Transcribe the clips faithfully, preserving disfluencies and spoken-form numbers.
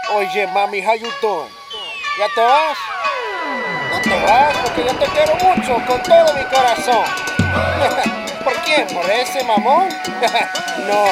Oye, mami, how you doing? ¿Ya te vas? No te vas porque yo te quiero mucho, con todo mi corazón. ¿Por quién? ¿Por ese mamón? No.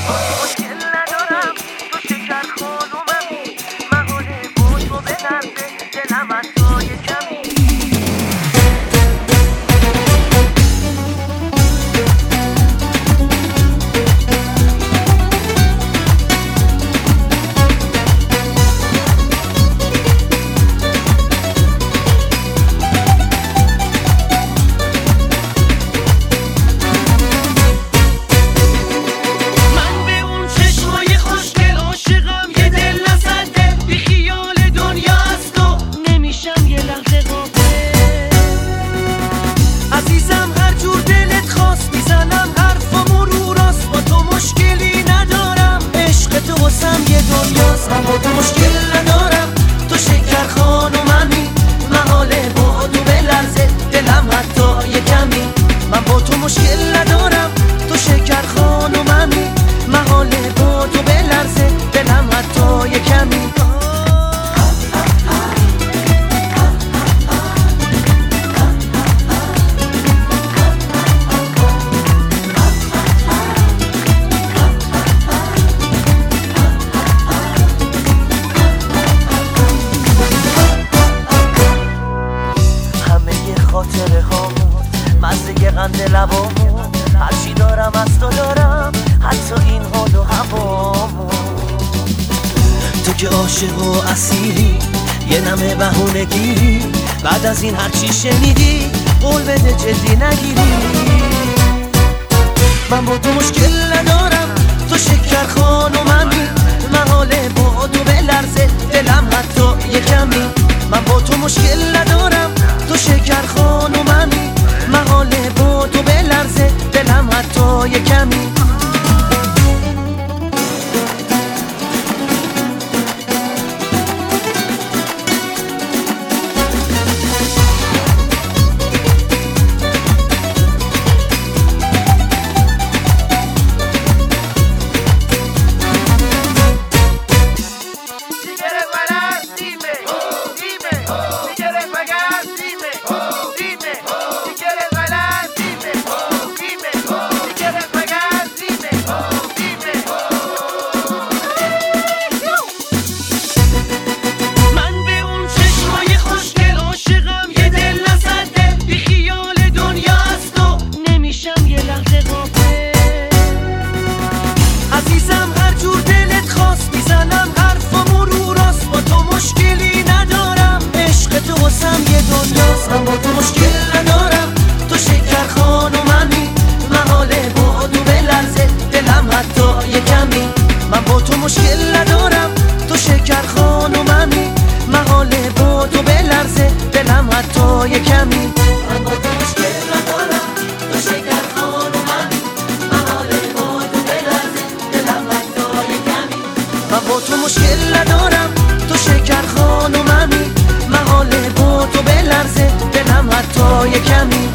من با تو مشکل ندارم، تو شکر خانوممی، محاله با تو بلرزه دلم حتی یه کمی. من با تو مشکل ندارم، تو شکر خانوممی، محاله با تو بلرزه دلم حتی یه کمی. خاطره هامون مزه قند لبامون، هرچی دارم از تو دارم، حتی این حال و هوامون. تو که عاشق و اسیری، یه نمه بهونه گیری، بعد از این هرچی شنیدی قول بده جدی نگیری. من با تو مشکل ندارم، تو شکر خانوممی، محاله با تو بلرزه دلم حتی یه کمی. من با تو مشکل ندارم، تو شکر خانوممی، محاله با تو بلرزه دلم حتی یه کمی. من با تو مشکل ندارم، تو شکر خانوممی، محاله با تو بلرزه دلم حتی یه کمی. من با تو مشکل ندارم، تو شکر خانوممی، محاله با تو بلرزه دلم حتی یه کمی. من با تو مشکل ندارم، تو شکر خانوممی، محاله با تو بلرزه دلم حتی یه کمی. من با تو مشکل ندارم، تو شکر خانوممی، محاله با تو بلرزه دلم حتی یه کمی.